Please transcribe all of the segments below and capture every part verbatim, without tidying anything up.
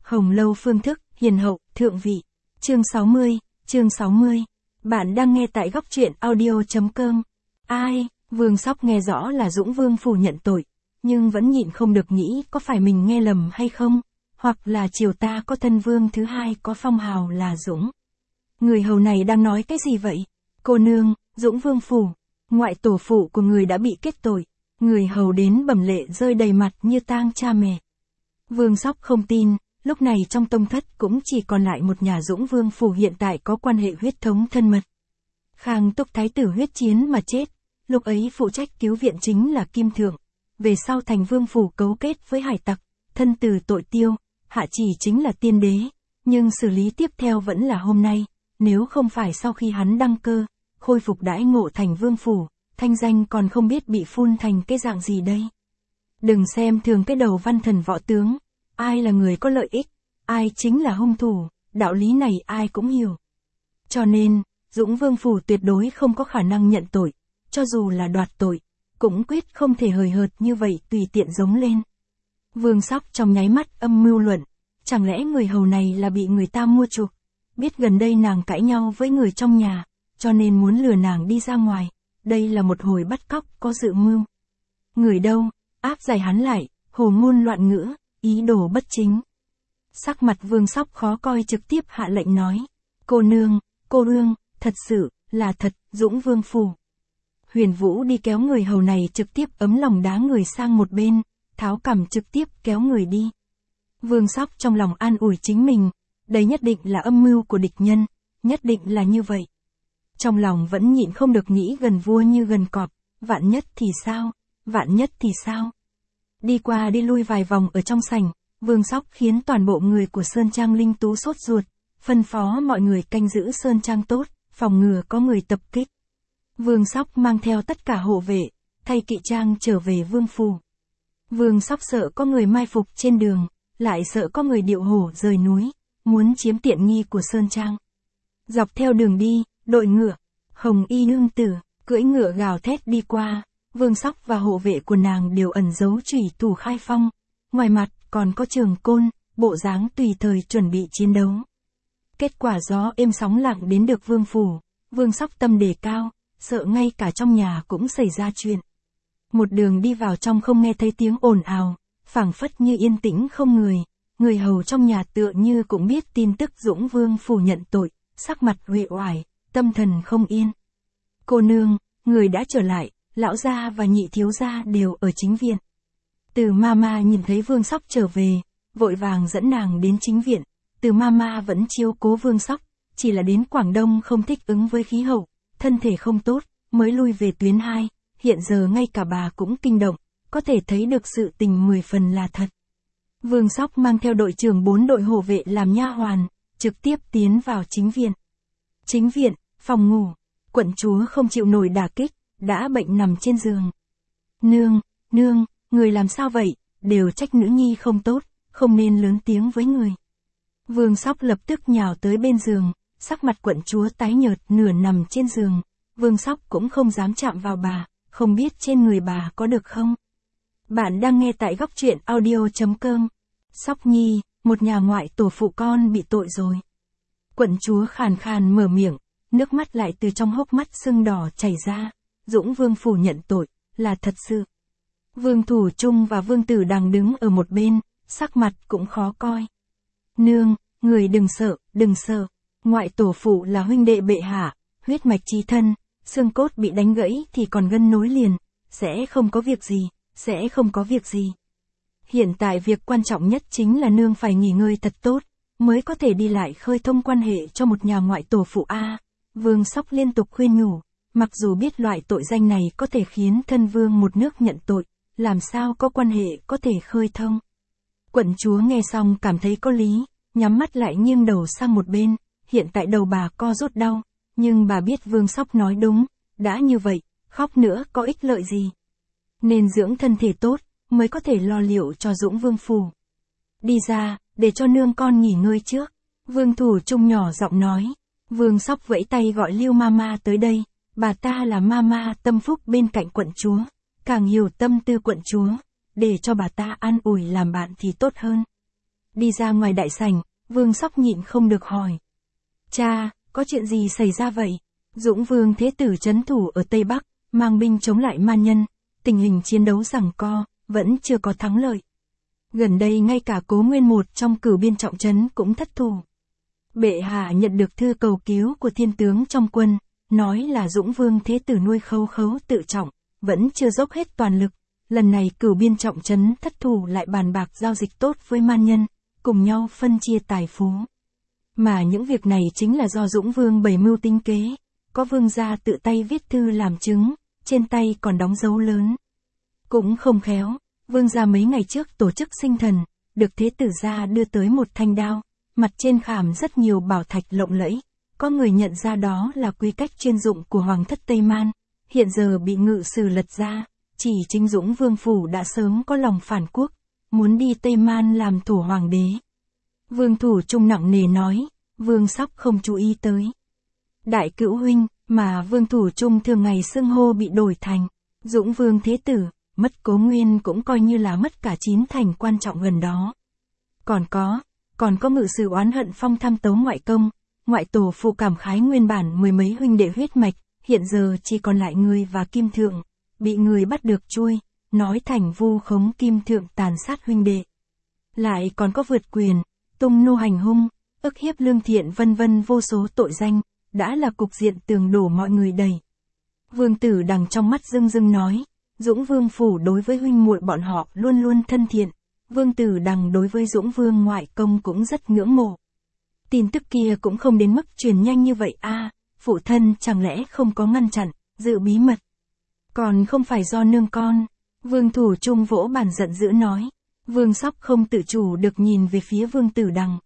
Hồng Lâu phương thức, hiền hậu, thượng vị. Chương sáu mươi, chương sáu mươi. Bạn đang nghe tại góc truyện audio.com. Ai, Vương Sóc nghe rõ là Dũng Vương phủ nhận tội, nhưng vẫn nhịn không được nghĩ có phải mình nghe lầm hay không, hoặc là triều ta có thân vương thứ hai có phong hào là Dũng. Người hầu này đang nói cái gì vậy? Cô nương, Dũng Vương phủ, ngoại tổ phụ của người đã bị kết tội, người hầu đến bẩm lệ rơi đầy mặt như tang cha mẹ. Vương Sóc không tin, lúc này trong tông thất cũng chỉ còn lại một nhà Dũng Vương phủ hiện tại có quan hệ huyết thống thân mật. Khang Túc thái tử huyết chiến mà chết, lúc ấy phụ trách cứu viện chính là Kim Thượng, về sau thành vương phủ cấu kết với hải tặc, thân từ tội tiêu, hạ chỉ chính là tiên đế, nhưng xử lý tiếp theo vẫn là hôm nay, nếu không phải sau khi hắn đăng cơ, khôi phục đãi ngộ thành vương phủ, thanh danh còn không biết bị phun thành cái dạng gì đây. Đừng xem thường cái đầu văn thần võ tướng, ai là người có lợi ích, ai chính là hung thủ, đạo lý này ai cũng hiểu. Cho nên, Dũng Vương phủ tuyệt đối không có khả năng nhận tội, cho dù là đoạt tội, cũng quyết không thể hời hợt như vậy tùy tiện giống lên. Vương Sóc trong nháy mắt âm mưu luận, chẳng lẽ người hầu này là bị người ta mua chuộc, biết gần đây nàng cãi nhau với người trong nhà, cho nên muốn lừa nàng đi ra ngoài, đây là một hồi bắt cóc có dự mưu. Người đâu, áp giải hắn lại, hồ ngôn loạn ngữ, ý đồ bất chính. Sắc mặt Vương Sóc khó coi trực tiếp hạ lệnh nói, cô nương, cô nương, thật sự, là thật, Dũng Vương phủ. Huyền Vũ đi kéo người hầu này trực tiếp ấm lòng đá người sang một bên, tháo cằm trực tiếp kéo người đi. Vương Sóc trong lòng an ủi chính mình, đây nhất định là âm mưu của địch nhân, nhất định là như vậy. Trong lòng vẫn nhịn không được nghĩ gần vua như gần cọp, vạn nhất thì sao, vạn nhất thì sao. Đi qua đi lui vài vòng ở trong sảnh, Vương Sóc khiến toàn bộ người của Sơn Trang Linh Tú sốt ruột, phân phó mọi người canh giữ Sơn Trang tốt, phòng ngừa có người tập kích. Vương Sóc mang theo tất cả hộ vệ, thay kỵ trang trở về vương phủ. Vương Sóc sợ có người mai phục trên đường, lại sợ có người điệu hổ rời núi, muốn chiếm tiện nghi của Sơn Trang. Dọc theo đường đi, đội ngựa, Hồng Y nương tử, cưỡi ngựa gào thét đi qua, Vương Sóc và hộ vệ của nàng đều ẩn giấu chủy thủ khai phong, ngoài mặt còn có trường côn, bộ dáng tùy thời chuẩn bị chiến đấu. Kết quả gió êm sóng lặng đến được vương phủ, Vương Sóc tâm đề cao, sợ ngay cả trong nhà cũng xảy ra chuyện. Một đường đi vào trong không nghe thấy tiếng ồn ào, phảng phất như yên tĩnh không người, người hầu trong nhà tựa như cũng biết tin tức Dũng Vương phủ nhận tội, sắc mặt uể oải, tâm thần không yên. Cô nương, người đã trở lại, lão gia và nhị thiếu gia đều ở chính viện. Từ Mama nhìn thấy Vương Sóc trở về, vội vàng dẫn nàng đến chính viện. Từ Mama vẫn chiếu cố Vương Sóc, chỉ là đến Quảng Đông không thích ứng với khí hậu, thân thể không tốt, mới lui về tuyến hai, hiện giờ ngay cả bà cũng kinh động, có thể thấy được sự tình mười phần là thật. Vương Sóc mang theo đội trưởng bốn đội hộ vệ làm nha hoàn, trực tiếp tiến vào chính viện. Chính viện, phòng ngủ, quận chúa không chịu nổi đả kích, đã bệnh nằm trên giường. Nương, nương, người làm sao vậy, đều trách nữ nhi không tốt, không nên lớn tiếng với người. Vương Sóc lập tức nhào tới bên giường, sắc mặt quận chúa tái nhợt nửa nằm trên giường, Vương Sóc cũng không dám chạm vào bà, không biết trên người bà có được không. Bạn đang nghe tại góc truyện audio.com. Sóc nhi, một nhà ngoại tổ phụ con bị tội rồi. Quận chúa khàn khàn mở miệng, nước mắt lại từ trong hốc mắt sưng đỏ chảy ra, Dũng Vương phủ nhận tội, là thật sự. Vương Thủ Trung và Vương Tử đang đứng ở một bên, sắc mặt cũng khó coi. Nương, người đừng sợ, đừng sợ, ngoại tổ phụ là huynh đệ bệ hạ, huyết mạch chí thân, xương cốt bị đánh gãy thì còn gân nối liền, sẽ không có việc gì, sẽ không có việc gì. Hiện tại việc quan trọng nhất chính là nương phải nghỉ ngơi thật tốt, mới có thể đi lại khơi thông quan hệ cho một nhà ngoại tổ phụ A. Vương Sóc liên tục khuyên nhủ, mặc dù biết loại tội danh này có thể khiến thân vương một nước nhận tội, làm sao có quan hệ có thể khơi thông. Quận chúa nghe xong cảm thấy có lý, nhắm mắt lại nghiêng đầu sang một bên, hiện tại đầu bà co rút đau, nhưng bà biết Vương Sóc nói đúng, đã như vậy, khóc nữa có ích lợi gì. Nên dưỡng thân thể tốt, mới có thể lo liệu cho Dũng Vương phủ. Đi ra, để cho nương con nghỉ ngơi trước. Vương Thủ Trung nhỏ giọng nói. Vương Sóc vẫy tay gọi Lưu Mama tới đây, bà ta là Mama tâm phúc bên cạnh quận chúa, càng hiểu tâm tư quận chúa, để cho bà ta an ủi làm bạn thì tốt hơn. đi ra ngoài đại sảnh, Vương Sóc nhịn không được hỏi. Cha, có chuyện gì xảy ra vậy? Dũng Vương Thế Tử trấn thủ ở Tây Bắc, mang binh chống lại man nhân, tình hình chiến đấu giằng co, vẫn chưa có thắng lợi. Gần đây ngay cả Cố Nguyên một trong cửu biên trọng trấn cũng thất thủ. Bệ hạ nhận được thư cầu cứu của thiên tướng trong quân, nói là Dũng Vương Thế Tử nuôi khấu khấu tự trọng, vẫn chưa dốc hết toàn lực. Lần này cửu biên trọng trấn thất thủ lại bàn bạc giao dịch tốt với man nhân, cùng nhau phân chia tài phú. Mà những việc này chính là do Dũng Vương bày mưu tính kế, có vương gia tự tay viết thư làm chứng, trên tay còn đóng dấu lớn. Cũng không khéo, vương gia mấy ngày trước tổ chức sinh thần, được thế tử gia đưa tới một thanh đao, mặt trên khảm rất nhiều bảo thạch lộng lẫy, có người nhận ra đó là quy cách chuyên dụng của hoàng thất Tây Man, hiện giờ bị ngự sử lật ra, chỉ chính Dũng Vương phủ đã sớm có lòng phản quốc, muốn đi Tây Man làm thủ hoàng đế. Vương Thủ Trung nặng nề nói, Vương Sóc không chú ý tới. Đại cữu huynh, mà Vương Thủ Trung thường ngày xưng hô bị đổi thành Dũng Vương Thế Tử, mất Cố Nguyên cũng coi như là mất cả chín thành quan trọng gần đó. Còn có, còn có ngự sử oán hận phong tham tấu ngoại công, ngoại tổ phụ cảm khái nguyên bản mười mấy huynh đệ huyết mạch, hiện giờ chỉ còn lại người và Kim Thượng, bị người bắt được chui, nói thành vu khống Kim Thượng tàn sát huynh đệ. Lại còn có vượt quyền, tung nô hành hung, ức hiếp lương thiện vân vân vô số tội danh, đã là cục diện tường đổ mọi người đầy. Vương Tử Đằng trong mắt rưng rưng nói, Dũng Vương phủ đối với huynh muội bọn họ luôn luôn thân thiện, Vương Tử Đằng đối với Dũng Vương ngoại công cũng rất ngưỡng mộ. Tin tức kia cũng không đến mức truyền nhanh như vậy a, à, phụ thân chẳng lẽ không có ngăn chặn, giữ bí mật. Còn không phải do nương con, Vương Thủ Trung vỗ bàn giận dữ nói. Vương Sóc không tự chủ được nhìn về phía Vương Tử Đằng.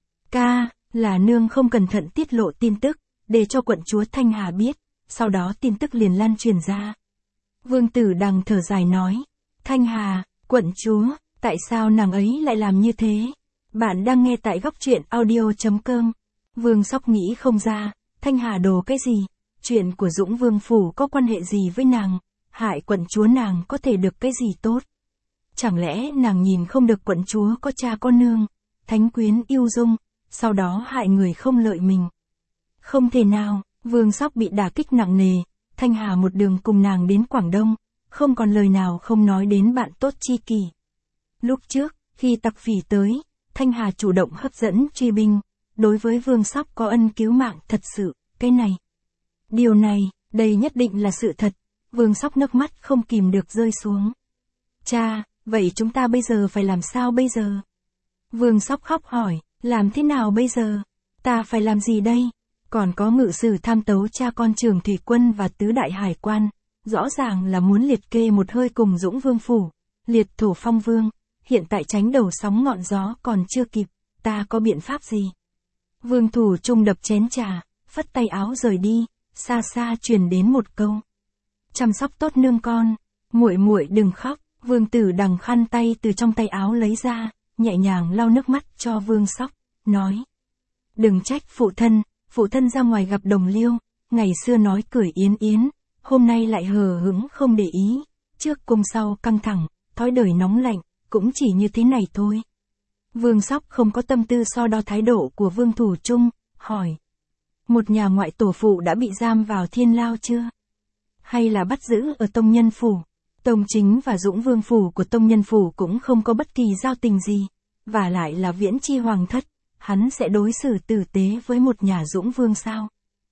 Ca, là nương không cẩn thận tiết lộ tin tức, để cho quận chúa Thanh Hà biết, sau đó tin tức liền lan truyền ra. Vương Tử Đằng thở dài nói, Thanh Hà, quận chúa, tại sao nàng ấy lại làm như thế? Bạn đang nghe tại góc truyện audio chấm com. Vương Sóc nghĩ không ra, Thanh Hà đồ cái gì? Chuyện của Dũng Vương phủ có quan hệ gì với nàng? Hại quận chúa nàng có thể được cái gì tốt? Chẳng lẽ nàng nhìn không được quận chúa có cha có nương, thánh quyến yêu dung, sau đó hại người không lợi mình? Không thể nào, Vương Sóc bị đả kích nặng nề, Thanh Hà một đường cùng nàng đến Quảng Đông, không còn lời nào không nói đến bạn tốt chi kỷ. Lúc trước, khi tặc phỉ tới, Thanh Hà chủ động hấp dẫn truy binh, đối với Vương Sóc có ân cứu mạng thật sự, cái này. Điều này, đây nhất định là sự thật, Vương Sóc nước mắt không kìm được rơi xuống. Cha, vậy chúng ta bây giờ phải làm sao bây giờ? Vương Sóc khóc hỏi, làm thế nào bây giờ? Ta phải làm gì đây? Còn có ngự sử tham tấu cha con Trường Thủy Quân và tứ đại hải quan, rõ ràng là muốn liệt kê một hơi cùng Dũng Vương phủ, liệt thổ phong vương, hiện tại tránh đầu sóng ngọn gió còn chưa kịp, ta có biện pháp gì? Vương Thủ Trung đập chén trà, phất tay áo rời đi, xa xa truyền đến một câu. Chăm sóc tốt nương con, muội muội đừng khóc. Vương Tử Đằng khăn tay từ trong tay áo lấy ra, nhẹ nhàng lau nước mắt cho Vương Sóc, nói. Đừng trách phụ thân, phụ thân ra ngoài gặp đồng liêu, ngày xưa nói cười yến yến, hôm nay lại hờ hững không để ý, trước cung sau căng thẳng, thói đời nóng lạnh, cũng chỉ như thế này thôi. Vương Sóc không có tâm tư so đo thái độ của Vương Thủ Trung, hỏi. Một nhà ngoại tổ phụ đã bị giam vào thiên lao chưa? Hay là bắt giữ ở Tông Nhân phủ? Tông Chính và Dũng Vương phủ của Tông Nhân phủ cũng không có bất kỳ giao tình gì, và lại là viễn chi hoàng thất, hắn sẽ đối xử tử tế với một nhà Dũng Vương sao?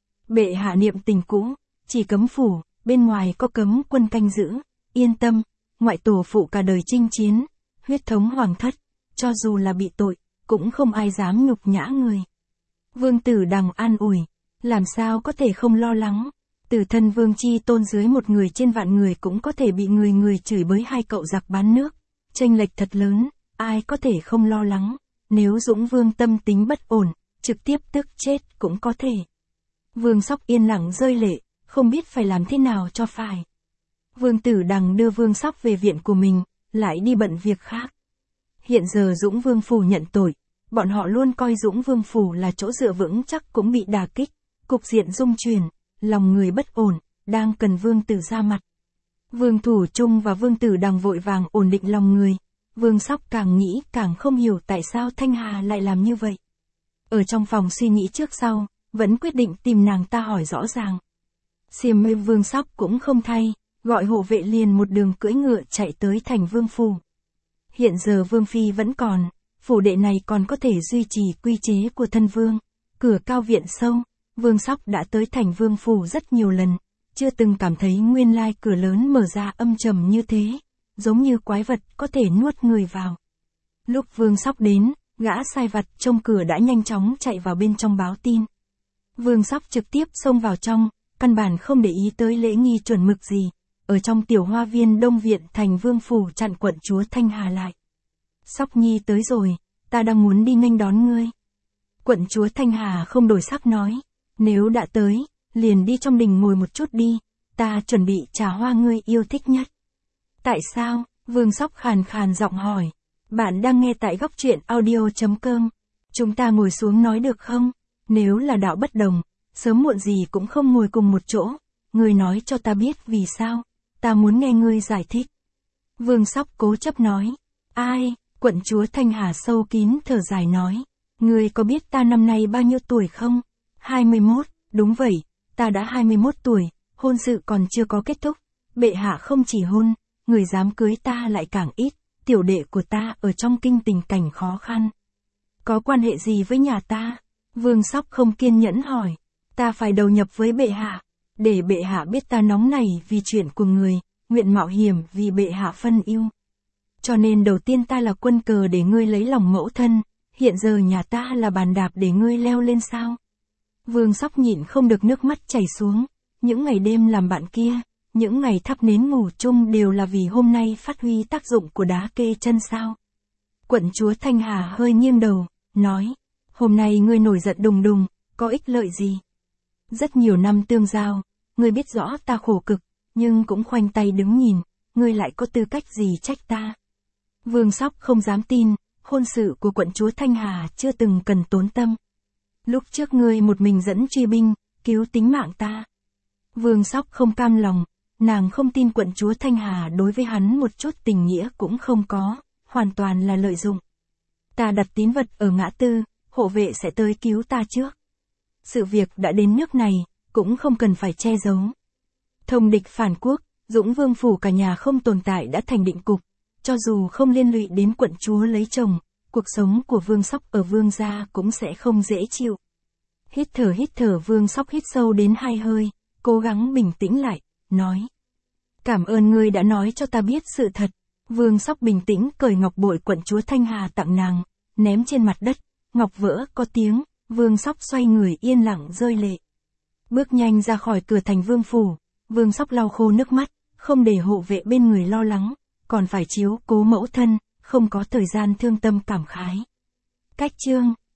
Bệ hạ niệm tình cũ, chỉ cấm phủ, bên ngoài có cấm quân canh giữ, yên tâm, ngoại tổ phụ cả đời chinh chiến, huyết thống hoàng thất, cho dù là bị tội, cũng không ai dám nhục nhã người. Vương Tử Đằng an ủi, làm sao có thể không lo lắng? Từ thân Vương Chi Tôn dưới một người trên vạn người cũng có thể bị người người chửi bới hai cậu giặc bán nước, chênh lệch thật lớn, ai có thể không lo lắng, nếu Dũng Vương tâm tính bất ổn, trực tiếp tức chết cũng có thể. Vương Sóc yên lặng rơi lệ, không biết phải làm thế nào cho phải. Vương Tử Đằng đưa Vương Sóc về viện của mình, lại đi bận việc khác. Hiện giờ Dũng Vương phủ nhận tội, bọn họ luôn coi Dũng Vương phủ là chỗ dựa vững chắc cũng bị đả kích, cục diện rung chuyển, lòng người bất ổn, đang cần Vương Tử ra mặt. Vương Thủ Trung và Vương Tử Đằng vội vàng ổn định lòng người. Vương Sóc càng nghĩ càng không hiểu tại sao Thanh Hà lại làm như vậy. Ở trong phòng suy nghĩ trước sau, vẫn quyết định tìm nàng ta hỏi rõ ràng. Xiêm mê Vương Sóc cũng không thay, gọi hộ vệ liền một đường cưỡi ngựa chạy tới thành Vương phủ. Hiện giờ Vương Phi vẫn còn, phủ đệ này còn có thể duy trì quy chế của thân Vương. Cửa cao viện sâu, Vương Sóc đã tới thành Vương phủ rất nhiều lần, chưa từng cảm thấy nguyên lai cửa lớn mở ra âm trầm như thế, giống như quái vật có thể nuốt người vào. Lúc Vương Sóc đến, gã sai vặt trông cửa đã nhanh chóng chạy vào bên trong báo tin. Vương Sóc trực tiếp xông vào trong, căn bản không để ý tới lễ nghi chuẩn mực gì, ở trong tiểu hoa viên Đông Viện thành Vương phủ chặn quận chúa Thanh Hà lại. Sóc Nhi tới rồi, ta đang muốn đi nghênh đón ngươi. Quận chúa Thanh Hà không đổi sắc nói, nếu đã tới, liền đi trong đình ngồi một chút đi, ta chuẩn bị trà hoa ngươi yêu thích nhất. Tại sao? Vương Sóc khàn khàn giọng hỏi. Bạn đang nghe tại góc truyện audio chấm com. Chúng ta ngồi xuống nói được không? Nếu là đạo bất đồng, sớm muộn gì cũng không ngồi cùng một chỗ. Ngươi nói cho ta biết vì sao, ta muốn nghe ngươi giải thích. Vương Sóc cố chấp nói. Ai? Quận chúa Thanh Hà sâu kín thở dài nói. Ngươi có biết ta năm nay bao nhiêu tuổi không? hai mươi mốt, đúng vậy, ta đã hai mươi mốt tuổi, hôn sự còn chưa có kết thúc. Bệ hạ không chỉ hôn, người dám cưới ta lại càng ít, tiểu đệ của ta ở trong kinh tình cảnh khó khăn. Có quan hệ gì với nhà ta? Vương Sóc không kiên nhẫn hỏi. Ta phải đầu nhập với bệ hạ, để bệ hạ biết ta nóng nảy vì chuyện của người, nguyện mạo hiểm vì bệ hạ phân yêu. Cho nên đầu tiên ta là quân cờ để ngươi lấy lòng mẫu thân, hiện giờ nhà ta là bàn đạp để ngươi leo lên sao? Vương Sóc nhịn không được nước mắt chảy xuống, những ngày đêm làm bạn kia, những ngày thắp nến ngủ chung đều là vì hôm nay phát huy tác dụng của đá kê chân sao? Quận chúa Thanh Hà hơi nghiêng đầu, nói, hôm nay ngươi nổi giận đùng đùng, có ích lợi gì? Rất nhiều năm tương giao, ngươi biết rõ ta khổ cực, nhưng cũng khoanh tay đứng nhìn, ngươi lại có tư cách gì trách ta? Vương Sóc không dám tin, hôn sự của quận chúa Thanh Hà chưa từng cần tốn tâm. Lúc trước ngươi một mình dẫn truy binh, cứu tính mạng ta. Vương Sóc không cam lòng, nàng không tin quận chúa Thanh Hà đối với hắn một chút tình nghĩa cũng không có, hoàn toàn là lợi dụng. Ta đặt tín vật ở ngã tư, hộ vệ sẽ tới cứu ta trước. Sự việc đã đến nước này, cũng không cần phải che giấu. Thông địch phản quốc, Dũng Vương phủ cả nhà không tồn tại đã thành định cục, cho dù không liên lụy đến quận chúa lấy chồng, cuộc sống của Vương Sóc ở Vương gia cũng sẽ không dễ chịu. Hít thở hít thở Vương Sóc hít sâu đến hai hơi, cố gắng bình tĩnh lại, nói. Cảm ơn ngươi đã nói cho ta biết sự thật. Vương Sóc bình tĩnh cởi ngọc bội quận chúa Thanh Hà tặng nàng, ném trên mặt đất, ngọc vỡ có tiếng, Vương Sóc xoay người yên lặng rơi lệ. Bước nhanh ra khỏi cửa thành Vương phủ, Vương Sóc lau khô nước mắt, không để hộ vệ bên người lo lắng, còn phải chiếu cố mẫu thân, không có thời gian thương tâm cảm khái. Cách chương